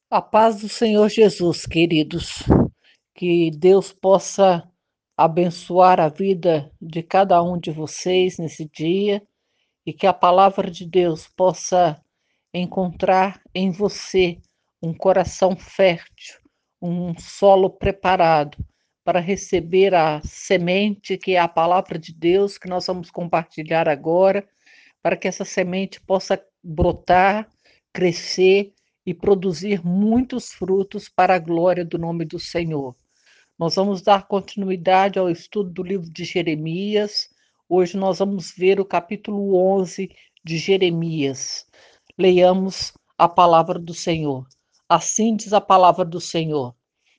A paz do Senhor Jesus, queridos. Que Deus possa abençoar a vida de cada um de vocês nesse dia e que a palavra de Deus possa encontrar em você um coração fértil, um solo preparado para receber a semente que é a palavra de Deus que nós vamos compartilhar agora, para que essa semente possa brotar, crescer e produzir muitos frutos para a glória do nome do Senhor. Nós vamos dar continuidade ao estudo do livro de Jeremias. Hoje nós vamos ver o capítulo 11 de Jeremias. Leiamos a palavra do Senhor. Assim diz a palavra do Senhor.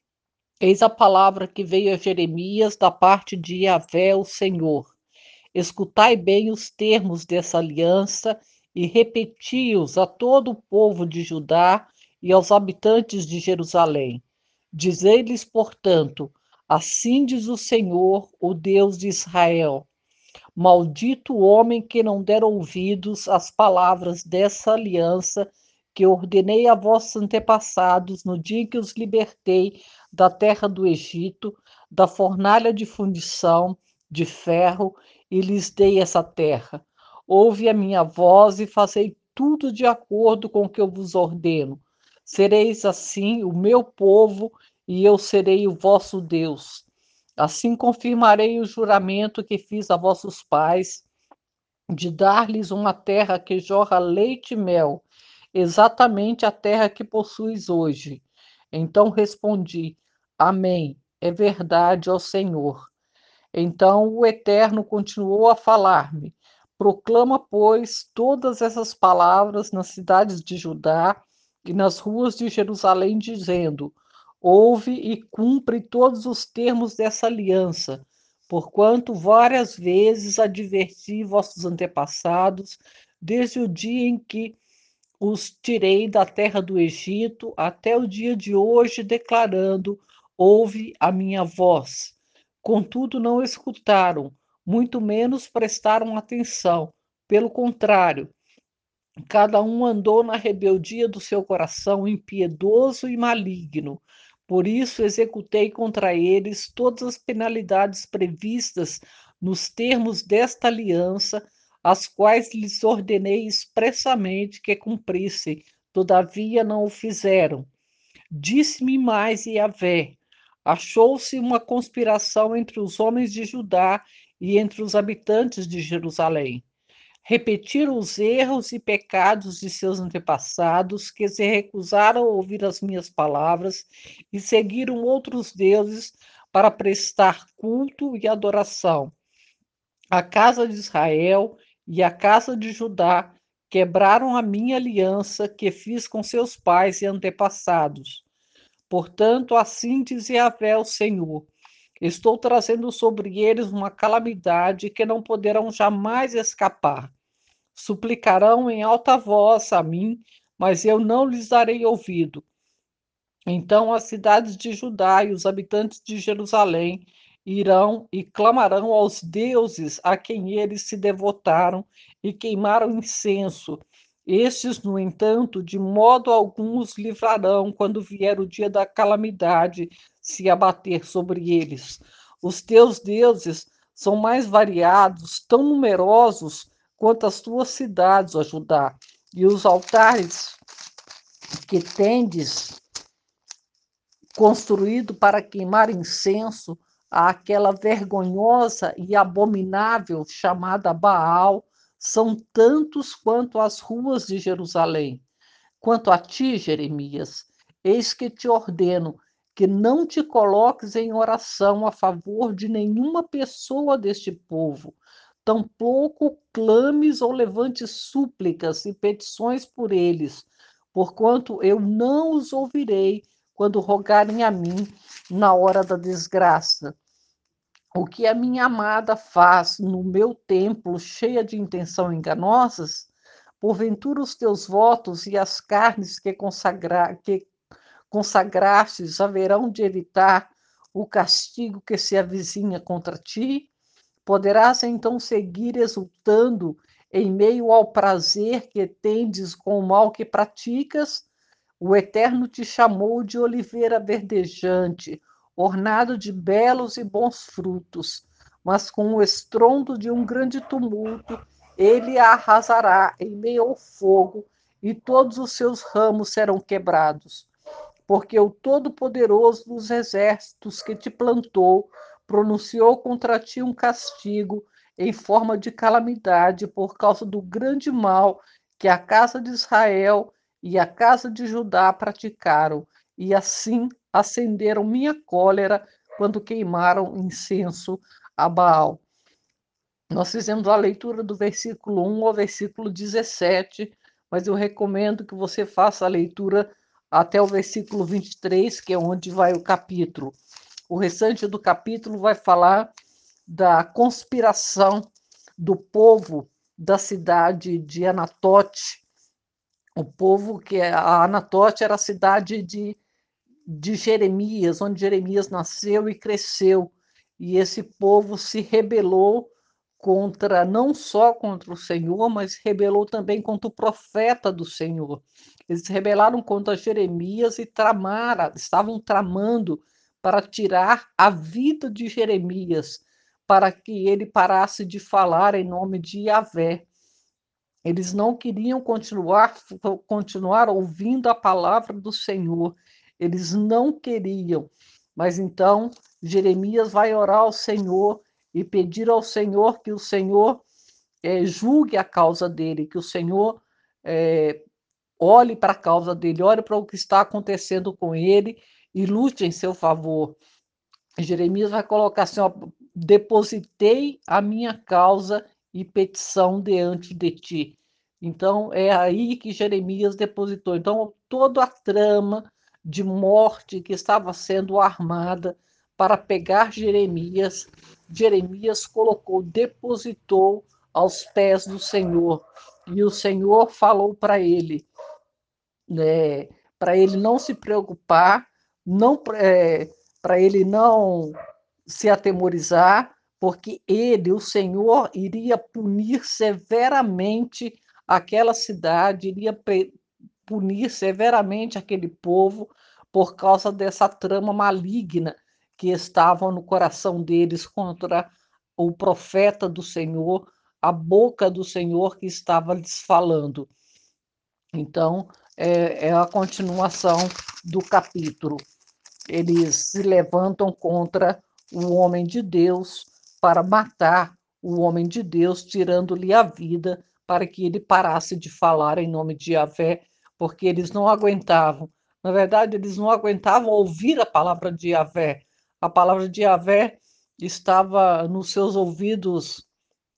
Eis a palavra que veio a Jeremias da parte de Yahvé, o Senhor. Escutai bem os termos dessa aliança e repeti-os a todo o povo de Judá e aos habitantes de Jerusalém. Dizei-lhes, portanto, assim diz o Senhor, o Deus de Israel: Maldito o homem que não der ouvidos às palavras dessa aliança que ordenei a vossos antepassados no dia em que os libertei da terra do Egito, da fornalha de fundição de ferro, e lhes dei essa terra. Ouve a minha voz e fazei tudo de acordo com o que eu vos ordeno. Sereis assim o meu povo, e eu serei o vosso Deus. Assim confirmarei o juramento que fiz a vossos pais, de dar-lhes uma terra que jorra leite e mel, exatamente a terra que possuis hoje. Então respondi: Amém. É verdade, ó Senhor. Então o Eterno continuou a falar-me: Proclama, pois, todas essas palavras nas cidades de Judá e nas ruas de Jerusalém, dizendo: Ouve e cumpre todos os termos dessa aliança, porquanto várias vezes adverti vossos antepassados, desde o dia em que os tirei da terra do Egito até o dia de hoje, declarando: Ouve a minha voz. Contudo, não escutaram, muito menos prestaram atenção. Pelo contrário, cada um andou na rebeldia do seu coração impiedoso e maligno. Por isso executei contra eles todas as penalidades previstas nos termos desta aliança, as quais lhes ordenei expressamente que cumprissem. Todavia não o fizeram. Disse-me mais Yahvé: achou-se uma conspiração entre os homens de Judá e entre os habitantes de Jerusalém. Repetiram os erros e pecados de seus antepassados, que se recusaram a ouvir as minhas palavras e seguiram outros deuses para prestar culto e adoração. A casa de Israel e a casa de Judá quebraram a minha aliança que fiz com seus pais e antepassados. Portanto, assim diz Yahvé, o Senhor: estou trazendo sobre eles uma calamidade que não poderão jamais escapar. Suplicarão em alta voz a mim, mas eu não lhes darei ouvido. Então as cidades de Judá e os habitantes de Jerusalém irão e clamarão aos deuses a quem eles se devotaram e queimaram incenso. Estes, no entanto, de modo algum os livrarão quando vier o dia da calamidade se abater sobre eles. Os teus deuses são mais variados, tão numerosos quanto as tuas cidades, ó Judá, e os altares que tendes construído para queimar incenso àquela vergonhosa e abominável chamada Baal, são tantos quanto as ruas de Jerusalém. Quanto a ti, Jeremias, eis que te ordeno que não te coloques em oração a favor de nenhuma pessoa deste povo, tampouco clames ou levantes súplicas e petições por eles, porquanto eu não os ouvirei quando rogarem a mim na hora da desgraça. O que a minha amada faz no meu templo, cheia de intenção enganosas, porventura os teus votos e as carnes que consagrastes haverão de evitar o castigo que se avizinha contra ti? Poderás então seguir exultando em meio ao prazer que tendes com o mal que praticas? O Eterno te chamou de oliveira verdejante, ornado de belos e bons frutos, mas com o estrondo de um grande tumulto, ele a arrasará em meio ao fogo, e todos os seus ramos serão quebrados. Porque o Todo-Poderoso dos exércitos que te plantou pronunciou contra ti um castigo em forma de calamidade por causa do grande mal que a casa de Israel e a casa de Judá praticaram, e assim acenderam minha cólera quando queimaram incenso a Baal. Nós fizemos a leitura do versículo 1 ao versículo 17, mas eu recomendo que você faça a leitura até o versículo 23, que é onde vai o capítulo. O restante do capítulo vai falar da conspiração do povo da cidade de Anatote. O povo que a Anatote era a cidade de Jeremias, onde Jeremias nasceu e cresceu. E esse povo se rebelou contra, não só contra o Senhor, mas rebelou também contra o profeta do Senhor. Eles se rebelaram contra Jeremias e estavam tramando para tirar a vida de Jeremias, para que ele parasse de falar em nome de Yahvé. Eles não queriam continuar ouvindo a palavra do Senhor. Eles não queriam. Mas então Jeremias vai orar ao Senhor e pedir ao Senhor que o Senhor julgue a causa dele, que o Senhor olhe para a causa dele, olhe para o que está acontecendo com ele e lute em seu favor. Jeremias vai colocar assim: ó, depositei a minha causa e petição diante de ti. Então, é aí que Jeremias depositou. Então, toda a trama de morte que estava sendo armada para pegar Jeremias, Jeremias colocou, depositou aos pés do Senhor. E o Senhor falou para ele, né, para ele não se preocupar, não para ele não se atemorizar, porque ele, o Senhor, iria punir severamente aquela cidade, iria punir severamente aquele povo por causa dessa trama maligna que estava no coração deles contra o profeta do Senhor, a boca do Senhor que estava lhes falando. Então, é a continuação do capítulo. Eles se levantam contra o homem de Deus para matar o homem de Deus, tirando-lhe a vida para que ele parasse de falar em nome de Yahvé, porque eles não aguentavam. Na verdade, eles não aguentavam ouvir a palavra de Yahvé. A palavra de Yahvé estava nos seus ouvidos,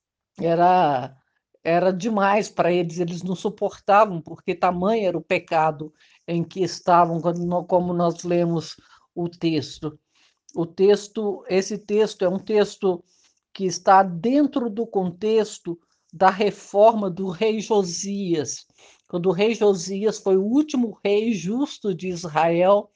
era era demais para eles não suportavam, porque tamanho era o pecado em que estavam, como nós lemos o texto. Esse texto é um texto que está dentro do contexto da reforma do rei Josias. Quando o rei Josias foi o último rei justo de Israel,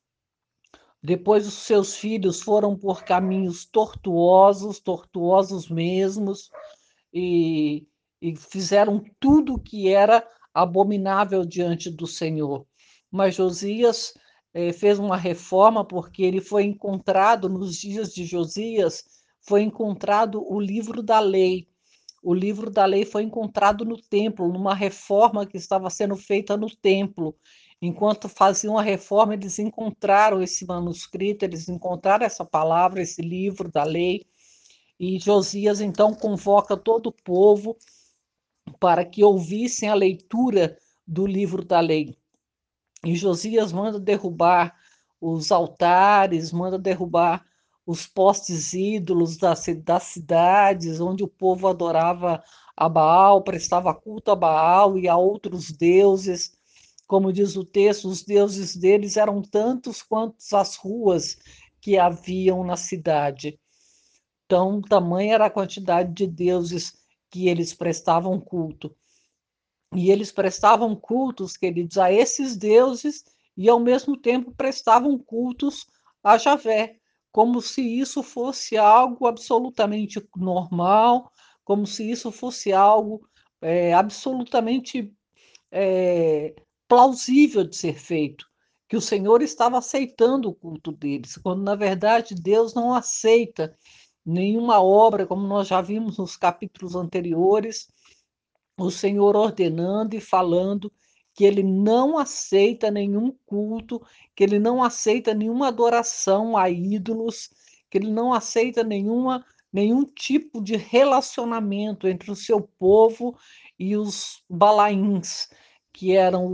depois os seus filhos foram por caminhos tortuosos, tortuosos mesmos, e, e fizeram tudo o que era abominável diante do Senhor. Mas Josias fez uma reforma porque ele foi encontrado, nos dias de Josias, foi encontrado o livro da lei. O livro da lei foi encontrado no templo, numa reforma que estava sendo feita no templo. Enquanto faziam a reforma, eles encontraram esse manuscrito, eles encontraram essa palavra, esse livro da lei, e Josias então convoca todo o povo para que ouvissem a leitura do livro da lei. E Josias manda derrubar os altares, manda derrubar os postes ídolos das cidades, onde o povo adorava a Baal, prestava culto a Baal e a outros deuses. Como diz o texto, os deuses deles eram tantos quantos as ruas que haviam na cidade. Então, tamanha era a quantidade de deuses que eles prestavam culto. E eles prestavam cultos, queridos, a esses deuses e, ao mesmo tempo, prestavam cultos a Javé, como se isso fosse algo absolutamente normal, como se isso fosse algo absolutamente plausível de ser feito, que o Senhor estava aceitando o culto deles, quando na verdade Deus não aceita nenhuma obra, como nós já vimos nos capítulos anteriores, o Senhor ordenando e falando que ele não aceita nenhum culto, que ele não aceita nenhuma adoração a ídolos, que ele não aceita nenhum tipo de relacionamento entre o seu povo e os Balaíns, que eram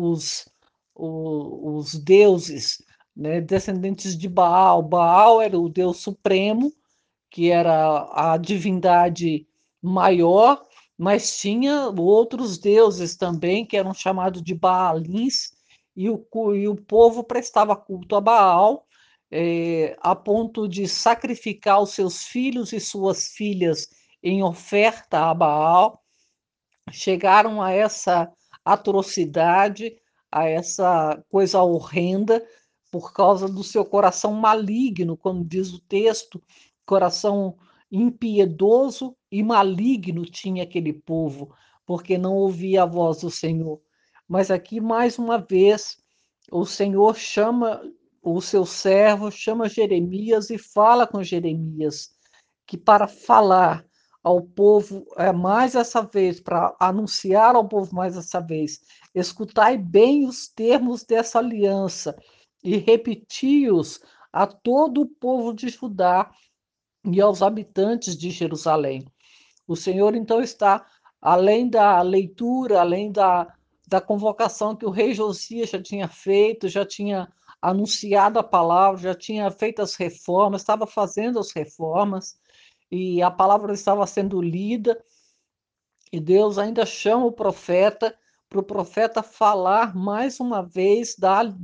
os deuses, né, descendentes de Baal. Baal era o deus supremo, que era a divindade maior, mas tinha outros deuses também, que eram chamados de Baalins, e o povo prestava culto a Baal, a ponto de sacrificar os seus filhos e suas filhas em oferta a Baal. Chegaram a essa atrocidade, a essa coisa horrenda, por causa do seu coração maligno, como diz o texto, coração impiedoso e maligno tinha aquele povo, porque não ouvia a voz do Senhor. Mas aqui, mais uma vez, o Senhor chama o seu servo, chama Jeremias e fala com Jeremias que para falar ao povo mais essa vez, para anunciar ao povo mais essa vez, escutai bem os termos dessa aliança e repeti-os a todo o povo de Judá e aos habitantes de Jerusalém. O Senhor, então, está, além da leitura, além da convocação que o rei Josias já tinha feito, já tinha anunciado a palavra, já tinha feito as reformas, estava fazendo as reformas, e a palavra estava sendo lida, e Deus ainda chama o profeta para o profeta falar mais uma vez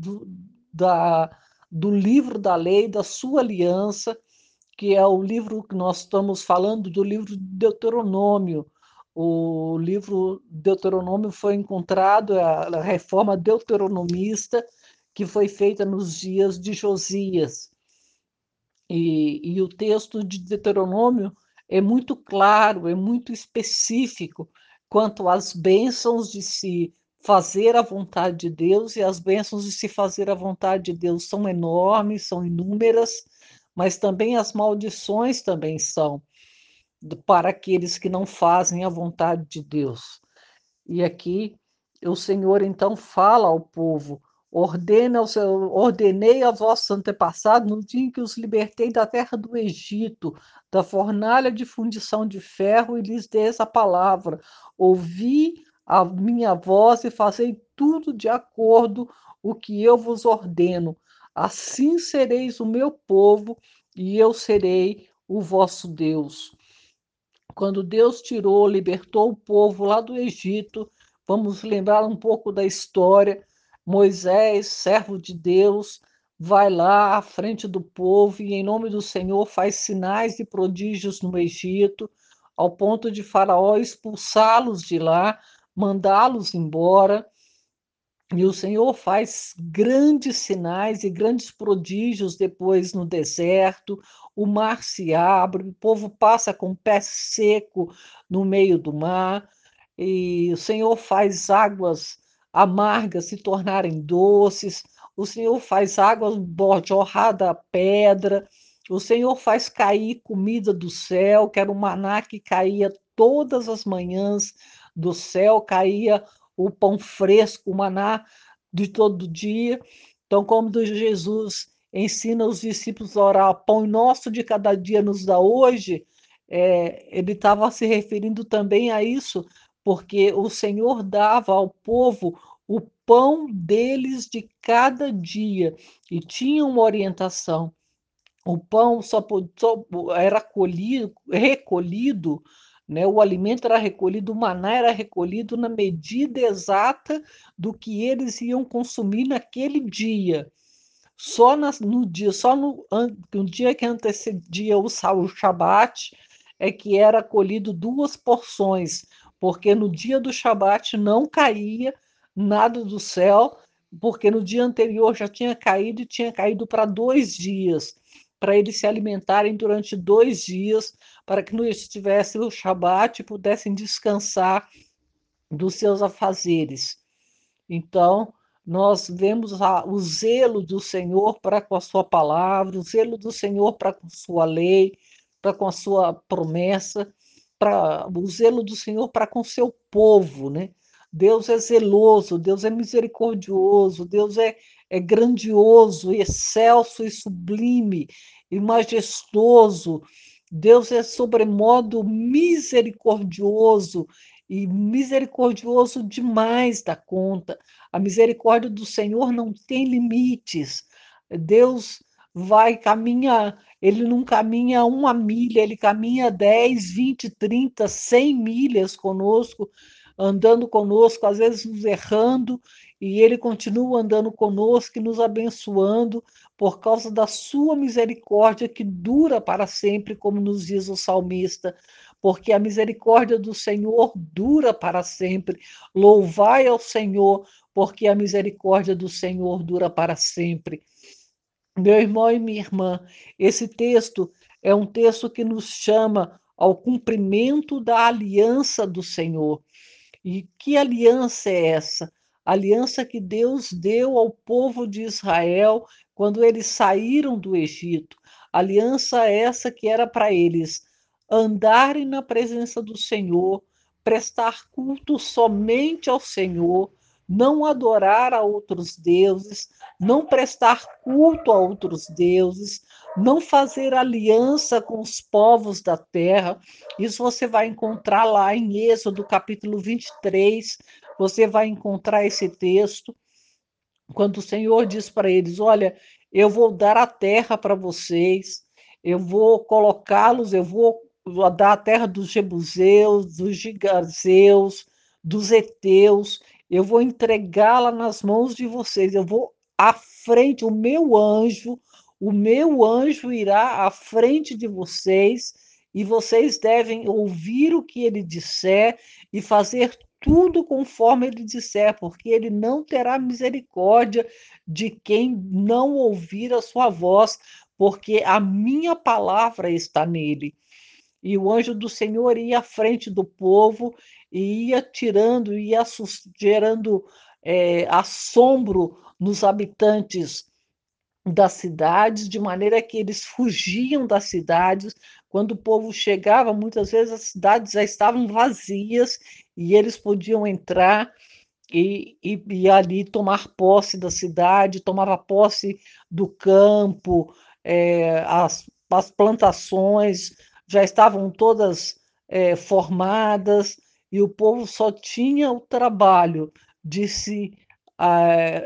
da, do livro da lei, da sua aliança, que é o livro que nós estamos falando, do livro de Deuteronômio. O livro Deuteronômio foi encontrado, a reforma deuteronomista, que foi feita nos dias de Josias. E o texto de Deuteronômio é muito claro, é muito específico quanto às bênçãos de se fazer a vontade de Deus, e as bênçãos de se fazer a vontade de Deus são enormes, são inúmeras, mas também as maldições também são para aqueles que não fazem a vontade de Deus. E aqui o Senhor então fala ao povo: ordenei aos vossos antepassados no dia em que os libertei da terra do Egito, da fornalha de fundição de ferro, e lhes dei essa palavra. Ouvi a minha voz e fazei tudo de acordo o que eu vos ordeno. Assim sereis o meu povo e eu serei o vosso Deus. Quando Deus tirou, libertou o povo lá do Egito, vamos lembrar um pouco da história. Moisés, servo de Deus, vai lá à frente do povo e, em nome do Senhor, faz sinais e prodígios no Egito, ao ponto de Faraó expulsá-los de lá, mandá-los embora. E o Senhor faz grandes sinais e grandes prodígios depois no deserto, o mar se abre, o povo passa com o pé seco no meio do mar, e o Senhor faz águas amargas se tornarem doces, o Senhor faz águas jorrar da pedra, o Senhor faz cair comida do céu, que era o maná que caía todas as manhãs do céu, caía o pão fresco, o maná de todo dia. Então, como Jesus ensina os discípulos a orar, pão nosso de cada dia nos dá hoje, ele estava se referindo também a isso, porque o Senhor dava ao povo o pão deles de cada dia e tinha uma orientação. O pão só era recolhido, né? O alimento era recolhido, o maná era recolhido na medida exata do que eles iam consumir naquele dia. No dia que antecedia o Shabat é que era colhido duas porções, porque no dia do Shabat não caía nada do céu, porque no dia anterior já tinha caído e tinha caído para 2 dias, para eles se alimentarem durante 2 dias, para que não estivesse o Shabat e pudessem descansar dos seus afazeres. Então, nós vemos o zelo do Senhor para com a sua palavra, o zelo do Senhor para com a sua lei, para com a sua promessa, o zelo do Senhor para com o seu povo, né? Deus é zeloso, Deus é misericordioso, Deus é grandioso, excelso e sublime e majestoso. Deus é sobremodo misericordioso e misericordioso demais da conta. A misericórdia do Senhor não tem limites. Deus caminha, ele não caminha 1 milha, ele caminha 10, 20, 30, 100 milhas conosco, andando conosco, às vezes nos errando, e ele continua andando conosco e nos abençoando por causa da sua misericórdia que dura para sempre, como nos diz o salmista, porque a misericórdia do Senhor dura para sempre. Louvai ao Senhor, porque a misericórdia do Senhor dura para sempre. Meu irmão e minha irmã, esse texto é um texto que nos chama ao cumprimento da aliança do Senhor. E que aliança é essa? A aliança que Deus deu ao povo de Israel quando eles saíram do Egito. Aliança essa que era para eles andarem na presença do Senhor, prestar culto somente ao Senhor, não adorar a outros deuses, não prestar culto a outros deuses, não fazer aliança com os povos da terra. Isso você vai encontrar lá em Êxodo, capítulo 23, você vai encontrar esse texto, quando o Senhor diz para eles: olha, eu vou dar a terra para vocês, eu vou colocá-los, eu vou dar a terra dos Jebuseus, dos Gigazeus, dos Heteus, eu vou entregá-la nas mãos de vocês, eu vou à frente, o meu anjo irá à frente de vocês, e vocês devem ouvir o que ele disser e fazer tudo conforme ele disser, porque ele não terá misericórdia de quem não ouvir a sua voz, porque a minha palavra está nele. E o anjo do Senhor ia à frente do povo e ia tirando, ia gerando assombro nos habitantes das cidades, de maneira que eles fugiam das cidades. Quando o povo chegava, muitas vezes as cidades já estavam vazias e eles podiam entrar e ali tomar posse da cidade, tomava posse do campo, as plantações já estavam todas formadas e o povo só tinha o trabalho de se, ah,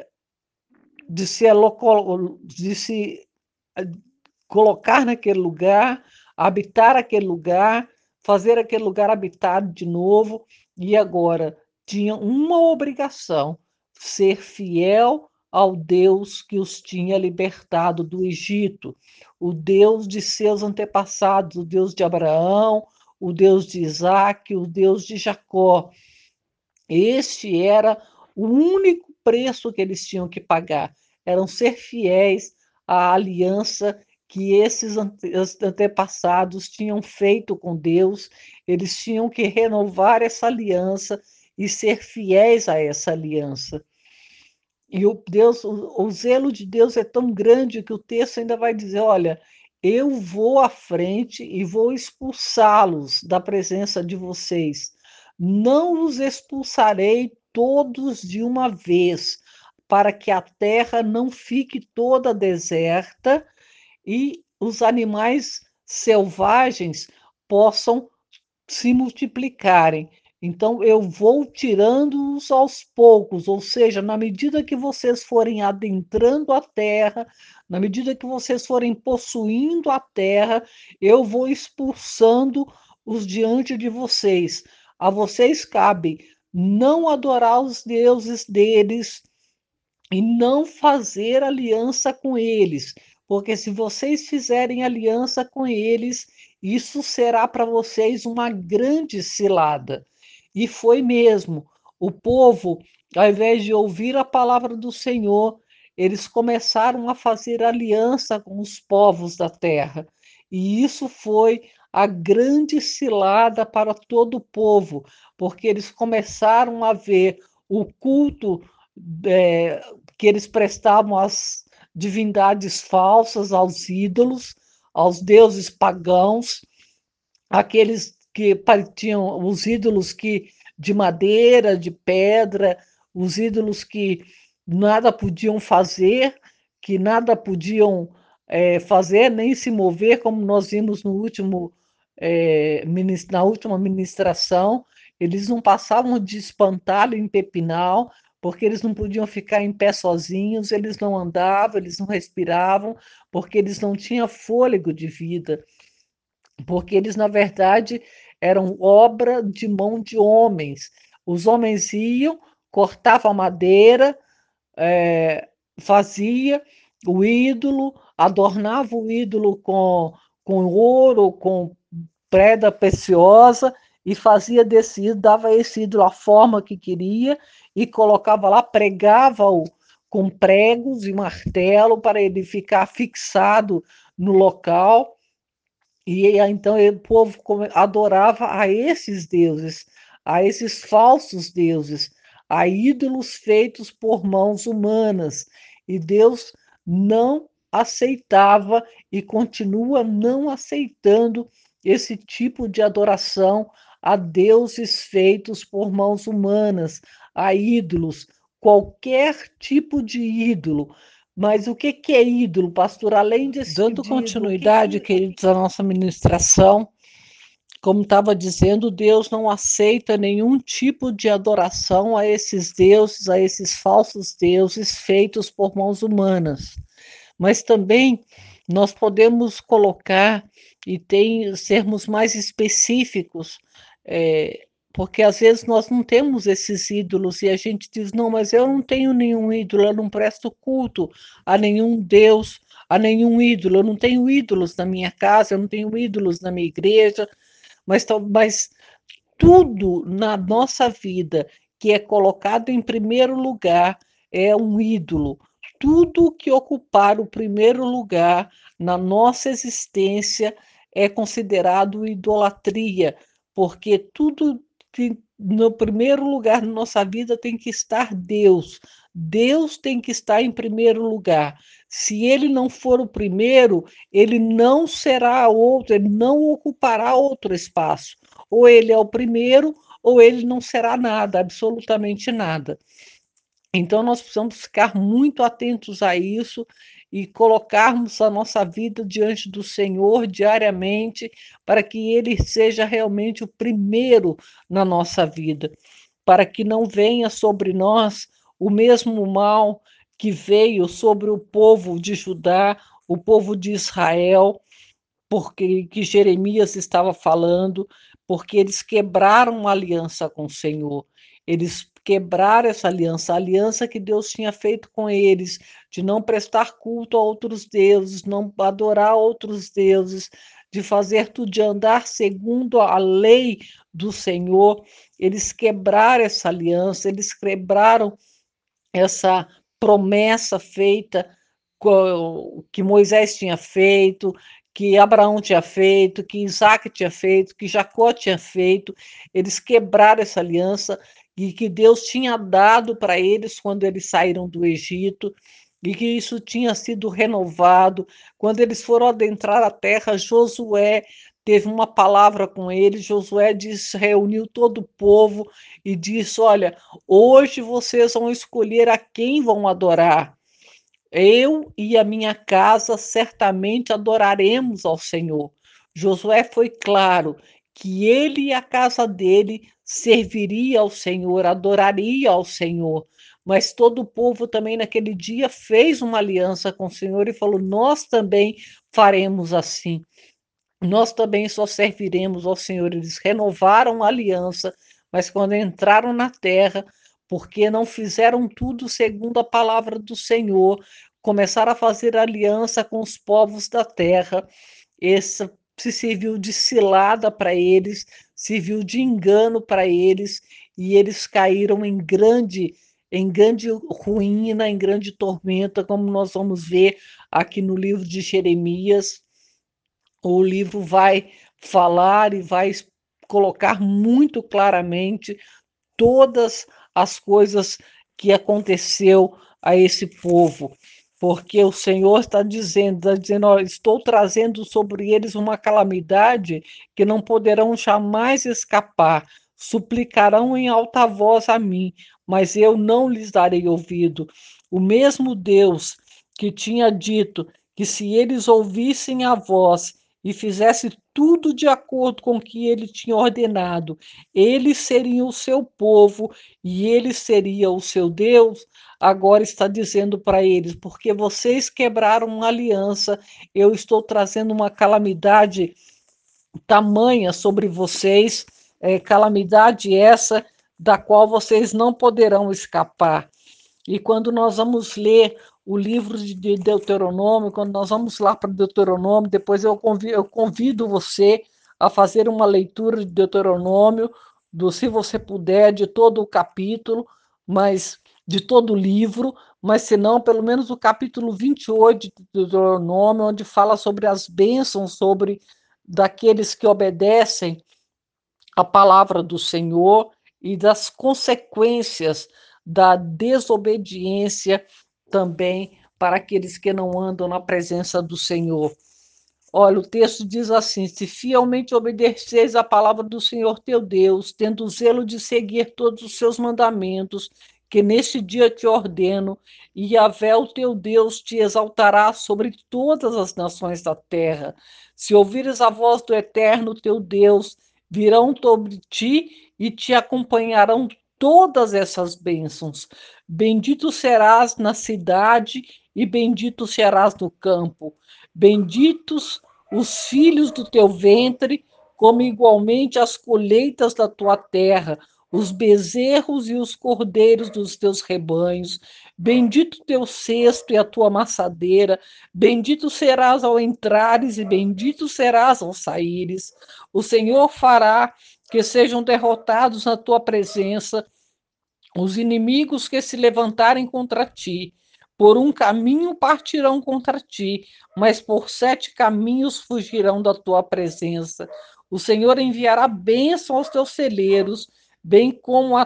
de se colocar naquele lugar, habitar aquele lugar, fazer aquele lugar habitado de novo, e agora tinha uma obrigação: ser fiel ao Deus que os tinha libertado do Egito, o Deus de seus antepassados, o Deus de Abraão, o Deus de Isaac, o Deus de Jacó. Este era o único preço que eles tinham que pagar, eram ser fiéis à aliança que esses antepassados tinham feito com Deus, eles tinham que renovar essa aliança e ser fiéis a essa aliança. E o zelo de Deus é tão grande que o texto ainda vai dizer: olha, eu vou à frente e vou expulsá-los da presença de vocês. Não os expulsarei todos de uma vez, para que a terra não fique toda deserta e os animais selvagens possam se multiplicarem. Então, eu vou tirando-os aos poucos, ou seja, na medida que vocês forem adentrando a terra, na medida que vocês forem possuindo a terra, eu vou expulsando os diante de vocês. A vocês cabe não adorar os deuses deles, e não fazer aliança com eles, porque se vocês fizerem aliança com eles, isso será para vocês uma grande cilada. E foi mesmo. O povo, ao invés de ouvir a palavra do Senhor, eles começaram a fazer aliança com os povos da terra. E isso foi a grande cilada para todo o povo, porque eles começaram a ver o culto que eles prestavam às divindades falsas, aos ídolos, aos deuses pagãos, aqueles que tinham os ídolos que de madeira, de pedra, os ídolos que nada podiam fazer, que nada podiam fazer, nem se mover, como nós vimos no último, na última ministração, eles não passavam de espantalho em pepinal, porque eles não podiam ficar em pé sozinhos, eles não andavam, eles não respiravam, porque eles não tinham fôlego de vida, porque eles, na verdade, eram obra de mão de homens. Os homens iam, cortavam a madeira, fazia o ídolo, adornava o ídolo com ouro, com preda preciosa, e fazia desse ídolo, dava a esse ídolo a forma que queria, e colocava lá, pregava-o com pregos e martelo para ele ficar fixado no local. E então o povo adorava a esses deuses, a esses falsos deuses, a ídolos feitos por mãos humanas. E Deus não aceitava e continua não aceitando esse tipo de adoração a deuses feitos por mãos humanas, a ídolos, qualquer tipo de ídolo. Mas o que é ídolo, pastor? Além desse dando tipo continuidade, queridos, à nossa ministração, como estava dizendo, Deus não aceita nenhum tipo de adoração a esses deuses, a esses falsos deuses feitos por mãos humanas. Mas também nós podemos colocar e sermos mais específicos, porque às vezes nós não temos esses ídolos e a gente diz, não, mas eu não tenho nenhum ídolo, eu não presto culto a nenhum Deus, a nenhum ídolo, eu não tenho ídolos na minha casa, eu não tenho ídolos na minha igreja, mas tudo na nossa vida que é colocado em primeiro lugar é um ídolo. Tudo que ocupar o primeiro lugar na nossa existência é considerado idolatria, porque tudo que no primeiro lugar na nossa vida tem que estar Deus. Deus tem que estar em primeiro lugar. Se ele não for o primeiro, ele não será outro, ele não ocupará outro espaço. Ou ele é o primeiro, ou ele não será nada, absolutamente nada. Então, nós precisamos ficar muito atentos a isso e colocarmos a nossa vida diante do Senhor diariamente, para que Ele seja realmente o primeiro na nossa vida, para que não venha sobre nós o mesmo mal que veio sobre o povo de Judá, o povo de Israel, porque que Jeremias estava falando, porque eles quebraram a aliança com o Senhor. Eles quebraram essa aliança, a aliança que Deus tinha feito com eles, de não prestar culto a outros deuses, não adorar outros deuses, de fazer tudo, de andar segundo a lei do Senhor. Eles quebraram essa aliança, eles quebraram essa promessa feita que Moisés tinha feito, que Abraão tinha feito, que Isaac tinha feito, que Jacó tinha feito. Eles quebraram essa aliança e que Deus tinha dado para eles quando eles saíram do Egito, e que isso tinha sido renovado. Quando eles foram adentrar a terra, Josué teve uma palavra com eles. Josué reuniu todo o povo e disse: Olha, hoje vocês vão escolher a quem vão adorar. Eu e a minha casa certamente adoraremos ao Senhor. Josué foi claro que ele e a casa dele serviria ao Senhor, adoraria ao Senhor. Mas todo o povo também naquele dia fez uma aliança com o Senhor e falou: Nós também faremos assim. Nós também só serviremos ao Senhor. Eles renovaram a aliança, mas quando entraram na terra, porque não fizeram tudo segundo a palavra do Senhor, começaram a fazer aliança com os povos da terra, essa se serviu de cilada para eles, serviu de engano para eles, e eles caíram em grande ruína, em grande tormenta, como nós vamos ver aqui no livro de Jeremias. O livro vai falar e vai colocar muito claramente todas as coisas que aconteceu a esse povo, porque o Senhor está dizendo, ó, estou trazendo sobre eles uma calamidade que não poderão jamais escapar. Suplicarão em alta voz a mim, mas eu não lhes darei ouvido. O mesmo Deus que tinha dito que se eles ouvissem a voz e fizessem tudo de acordo com o que ele tinha ordenado, eles seriam o seu povo e ele seria o seu Deus, agora está dizendo para eles, porque vocês quebraram uma aliança, eu estou trazendo uma calamidade tamanha sobre vocês, calamidade essa da qual vocês não poderão escapar. E quando nós vamos ler o livro de Deuteronômio, quando nós vamos lá para Deuteronômio, depois eu convido você a fazer uma leitura de Deuteronômio, se você puder, de todo o capítulo, mas de todo o livro, mas se não, pelo menos o capítulo 28 de Deuteronômio, onde fala sobre as bênçãos, sobre daqueles que obedecem a palavra do Senhor e das consequências da desobediência também para aqueles que não andam na presença do Senhor. Olha, o texto diz assim: se fielmente obedeceis a palavra do Senhor teu Deus, tendo zelo de seguir todos os seus mandamentos, que neste dia te ordeno, e Yahvé, o teu Deus, te exaltará sobre todas as nações da terra. Se ouvires a voz do Eterno teu Deus, virão sobre ti e te acompanharão todas essas bênçãos. Bendito serás na cidade e bendito serás no campo. Benditos os filhos do teu ventre, como igualmente as colheitas da tua terra, os bezerros e os cordeiros dos teus rebanhos. Bendito teu cesto e a tua amassadeira, bendito serás ao entrares e bendito serás ao saíres. O Senhor fará que sejam derrotados na tua presença os inimigos que se levantarem contra ti. Por um caminho partirão contra ti, mas por 7 caminhos fugirão da tua presença. O Senhor enviará bênção aos teus celeiros, bem como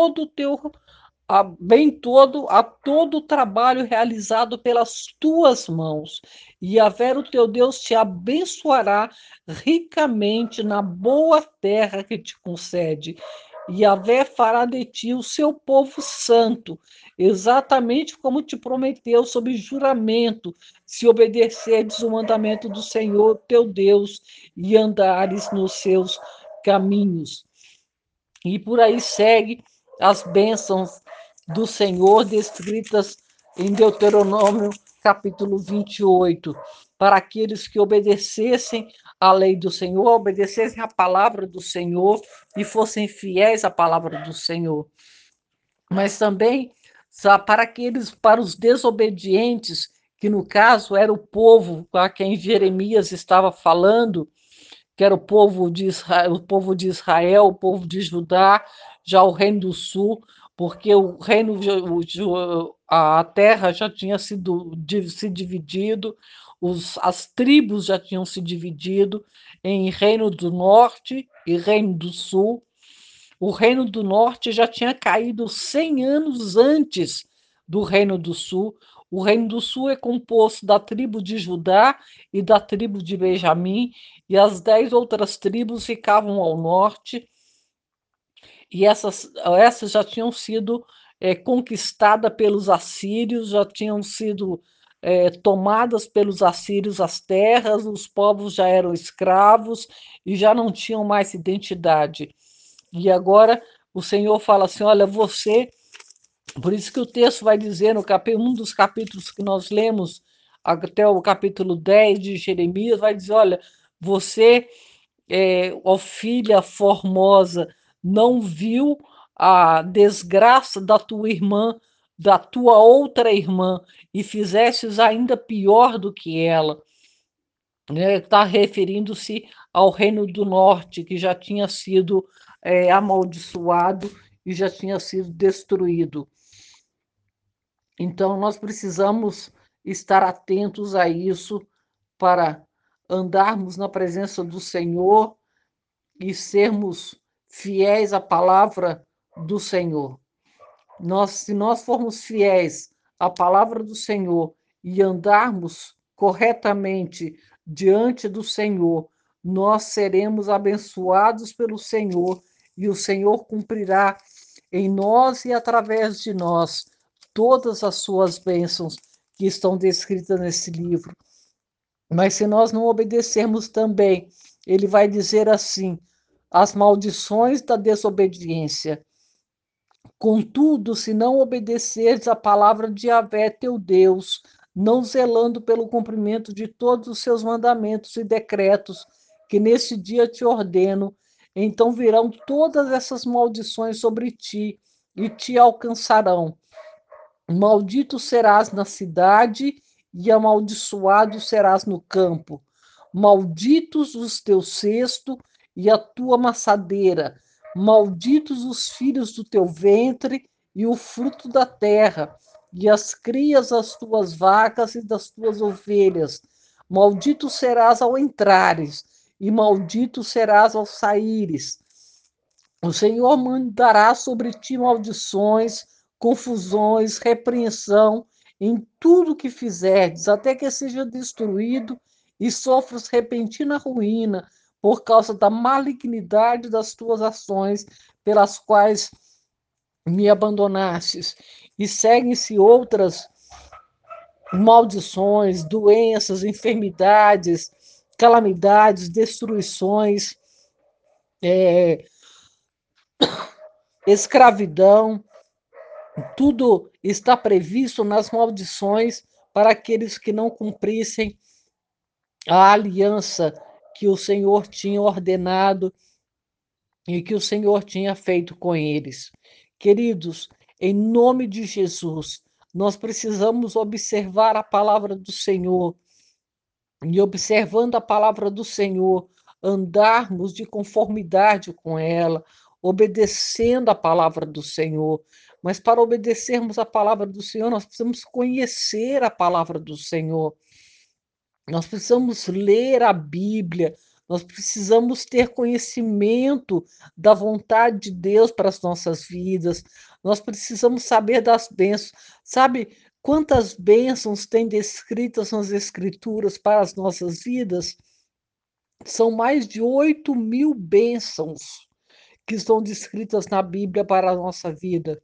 a todo o trabalho realizado pelas tuas mãos. E a ver o teu Deus te abençoará ricamente na boa terra que te concede. E Yahvé fará de ti o seu povo santo, exatamente como te prometeu sob juramento, se obedeceres o mandamento do Senhor teu Deus e andares nos seus caminhos. E por aí segue as bênçãos do Senhor descritas em Deuteronômio capítulo 28, para aqueles que obedecessem à lei do Senhor, obedecessem à palavra do Senhor e fossem fiéis à palavra do Senhor. Mas também para os desobedientes, que no caso era o povo a quem Jeremias estava falando, que era o povo de Israel, o povo de Judá, já o reino do sul, porque a terra já tinha se dividido, as tribos já tinham se dividido em reino do norte e reino do sul. O reino do norte já tinha caído 100 anos antes do reino do sul. O reino do sul é composto da tribo de Judá e da tribo de Benjamim, e as 10 outras tribos ficavam ao norte, e essas já tinham sido conquistadas pelos assírios, já tinham sido tomadas pelos assírios as terras, os povos já eram escravos e já não tinham mais identidade. E agora o Senhor fala assim: olha, você. Por isso que o texto vai dizer, um dos capítulos que nós lemos, até o capítulo 10 de Jeremias, vai dizer: olha, você, ó filha formosa, não viu a desgraça da tua irmã, da tua outra irmã, e fizestes ainda pior do que ela. Está referindo-se ao Reino do Norte, que já tinha sido amaldiçoado e já tinha sido destruído. Então, nós precisamos estar atentos a isso para andarmos na presença do Senhor e sermos fiéis à palavra do Senhor. Se nós formos fiéis à palavra do Senhor e andarmos corretamente diante do Senhor, nós seremos abençoados pelo Senhor e o Senhor cumprirá em nós e através de nós todas as suas bênçãos que estão descritas nesse livro. Mas se nós não obedecermos também, ele vai dizer assim: as maldições da desobediência. Contudo, se não obedeceres à palavra de Yahvé teu Deus, não zelando pelo cumprimento de todos os seus mandamentos e decretos, que neste dia te ordeno, então virão todas essas maldições sobre ti e te alcançarão. Maldito serás na cidade e amaldiçoado serás no campo. Malditos os teus cesto e a tua maçadeira. Malditos os filhos do teu ventre e o fruto da terra, e as crias das tuas vacas e das tuas ovelhas. Maldito serás ao entrares, e maldito serás ao saíres. O Senhor mandará sobre ti maldições, confusões, repreensão em tudo que fizerdes, até que seja destruído e sofras repentina ruína por causa da malignidade das tuas ações, pelas quais me abandonastes. E seguem-se outras maldições, doenças, enfermidades, calamidades, destruições, escravidão. Tudo está previsto nas maldições para aqueles que não cumprissem a aliança que o Senhor tinha ordenado e que o Senhor tinha feito com eles. Queridos, em nome de Jesus, nós precisamos observar a palavra do Senhor e, observando a palavra do Senhor, andarmos de conformidade com ela, obedecendo a palavra do Senhor. Mas para obedecermos a palavra do Senhor, nós precisamos conhecer a palavra do Senhor. Nós precisamos ler a Bíblia, nós precisamos ter conhecimento da vontade de Deus para as nossas vidas, nós precisamos saber das bênçãos. Sabe quantas bênçãos tem descritas nas Escrituras para as nossas vidas? São mais de 8.000 bênçãos que estão descritas na Bíblia para a nossa vida.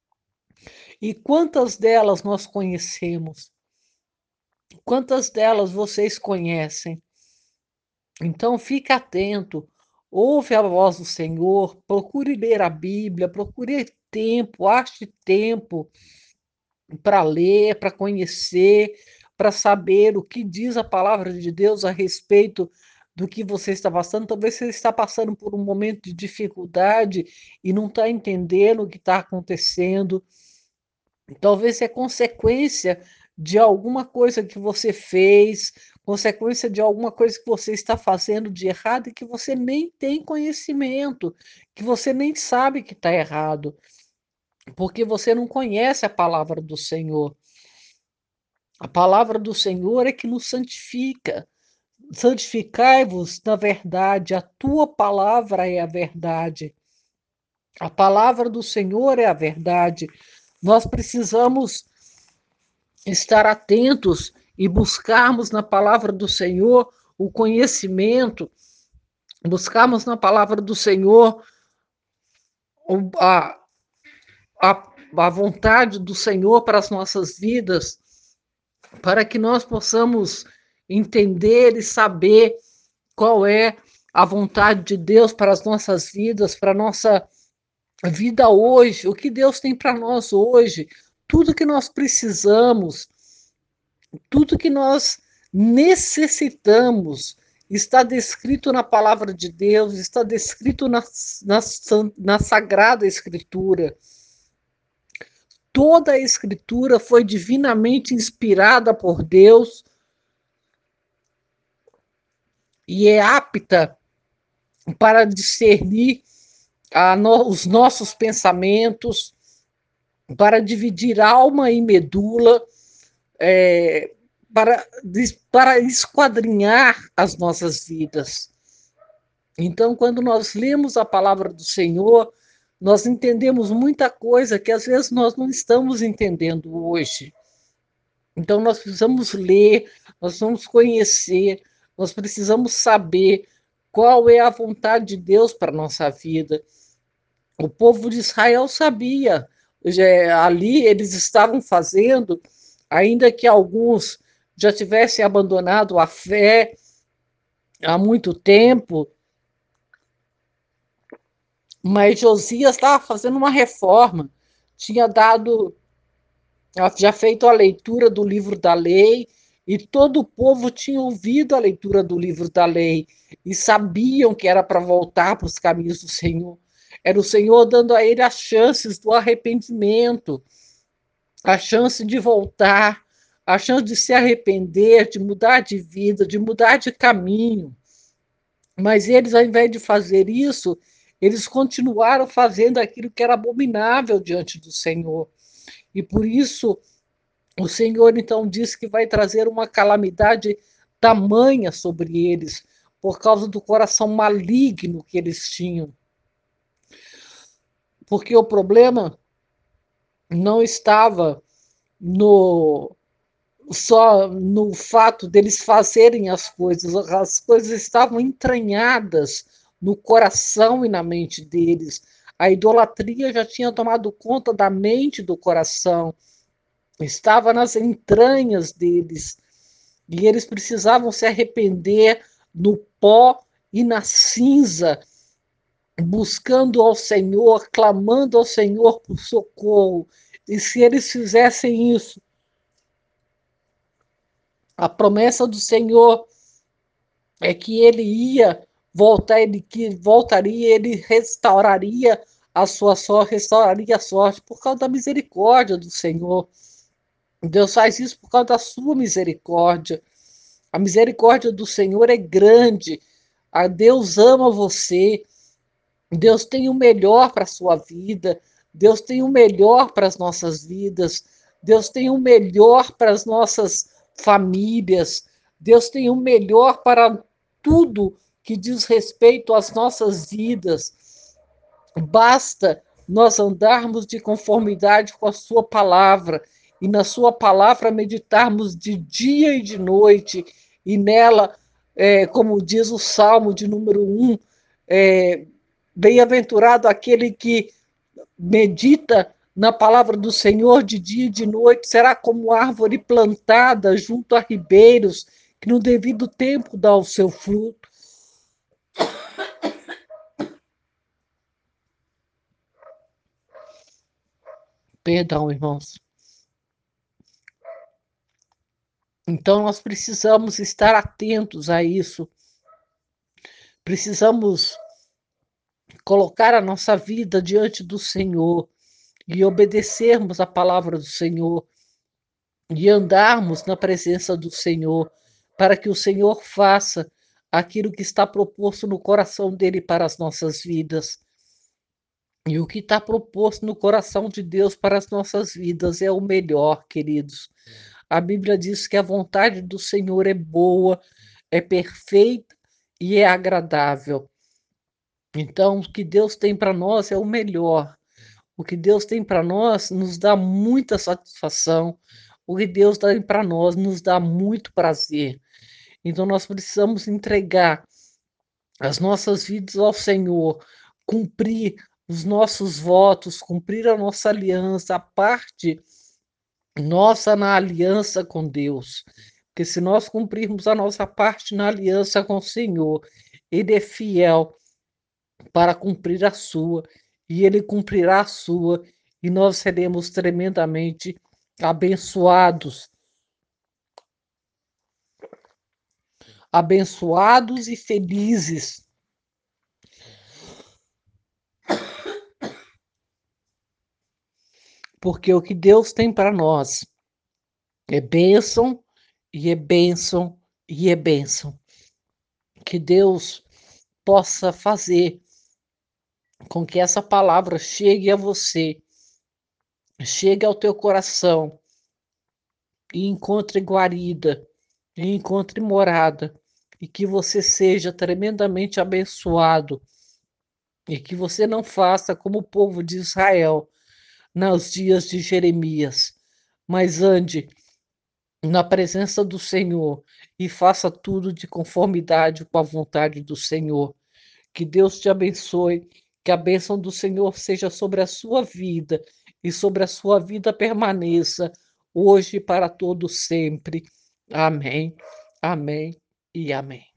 E quantas delas nós conhecemos? Quantas delas vocês conhecem? Então, fique atento, ouve a voz do Senhor, procure ler a Bíblia, procure tempo, ache tempo para ler, para conhecer, para saber o que diz a palavra de Deus a respeito do que você está passando. Talvez você está passando por um momento de dificuldade e não está entendendo o que está acontecendo. Talvez é consequência de alguma coisa que você fez, consequência de alguma coisa que você está fazendo de errado e que você nem tem conhecimento, que você nem sabe que está errado, porque você não conhece a palavra do Senhor. A palavra do Senhor é que nos santifica. Santificai-vos na verdade, a tua palavra é a verdade. A palavra do Senhor é a verdade. Nós precisamos estar atentos e buscarmos na palavra do Senhor o conhecimento, buscarmos na palavra do Senhor a, a vontade do Senhor para as nossas vidas, para que nós possamos entender e saber qual é a vontade de Deus para as nossas vidas, para a nossa vida hoje, o que Deus tem para nós hoje, tudo que nós precisamos, tudo que nós necessitamos está descrito na palavra de Deus, está descrito na Sagrada Escritura. Toda a Escritura foi divinamente inspirada por Deus e é apta para discernir os nossos pensamentos, para dividir alma e medula, para esquadrinhar as nossas vidas. Então, quando nós lemos a palavra do Senhor, Nós entendemos muita coisa que às vezes nós não estamos entendendo hoje. Então nós precisamos ler, nós precisamos conhecer, nós precisamos saber qual é a vontade de Deus para a nossa vida. O povo de Israel sabia, ali eles estavam fazendo, ainda que alguns já tivessem abandonado a fé há muito tempo, mas Josias estava fazendo uma reforma, tinha dado, já feito a leitura do livro da lei, e todo o povo tinha ouvido a leitura do livro da lei, e sabiam que era para voltar para os caminhos do Senhor. Era o Senhor dando a ele as chances do arrependimento, a chance de voltar, a chance de se arrepender, de mudar de vida, de mudar de caminho. Mas eles, ao invés de fazer isso, eles continuaram fazendo aquilo que era abominável diante do Senhor. E por isso o Senhor então disse que vai trazer uma calamidade tamanha sobre eles, por causa do coração maligno que eles tinham. Porque o problema não estava no só no fato deles fazerem as coisas estavam entranhadas no coração e na mente deles. A idolatria já tinha tomado conta da mente e do coração, estava nas entranhas deles, e eles precisavam se arrepender no pó e na cinza, buscando ao Senhor, clamando ao Senhor por socorro. E se eles fizessem isso, a promessa do Senhor é que ele ia voltar, ele que voltaria, ele restauraria a sua sorte, restauraria a sorte por causa da misericórdia do Senhor. Deus faz isso por causa da sua misericórdia. A misericórdia do Senhor é grande. A Deus ama você. Deus tem o melhor para a sua vida. Deus tem o melhor para as nossas vidas. Deus tem o melhor para as nossas famílias. Deus tem o melhor para tudo que diz respeito às nossas vidas. Basta nós andarmos de conformidade com a sua palavra e na sua palavra meditarmos de dia e de noite, e nela, como diz o Salmo de número 1, bem-aventurado aquele que medita na palavra do Senhor de dia e de noite, será como árvore plantada junto a ribeiros, que no devido tempo dá o seu fruto. Perdão, irmãos. Então, nós precisamos estar atentos a isso. Precisamos colocar a nossa vida diante do Senhor e obedecermos a palavra do Senhor e andarmos na presença do Senhor, para que o Senhor faça aquilo que está proposto no coração dele para as nossas vidas. E o que está proposto no coração de Deus para as nossas vidas é o melhor, queridos. A Bíblia diz que a vontade do Senhor é boa, é perfeita e é agradável. Então, o que Deus tem para nós é o melhor. O que Deus tem para nós nos dá muita satisfação. O que Deus tem para nós nos dá muito prazer. Então, nós precisamos entregar as nossas vidas ao Senhor, cumprir os nossos votos, cumprir a nossa aliança, a parte nossa na aliança com Deus. Porque se nós cumprirmos a nossa parte na aliança com o Senhor, Ele é fiel para cumprir a sua, e Ele cumprirá a sua, e nós seremos tremendamente abençoados. Abençoados e felizes. Porque o que Deus tem para nós é bênção, e é bênção, e é bênção. Que Deus possa fazer com que essa palavra chegue a você, chegue ao teu coração, e encontre guarida, e encontre morada, e que você seja tremendamente abençoado e que você não faça como o povo de Israel nos dias de Jeremias, mas ande na presença do Senhor e faça tudo de conformidade com a vontade do Senhor. Que Deus te abençoe, que a bênção do Senhor seja sobre a sua vida e sobre a sua vida permaneça hoje e para todo sempre. Amém, amém e amém.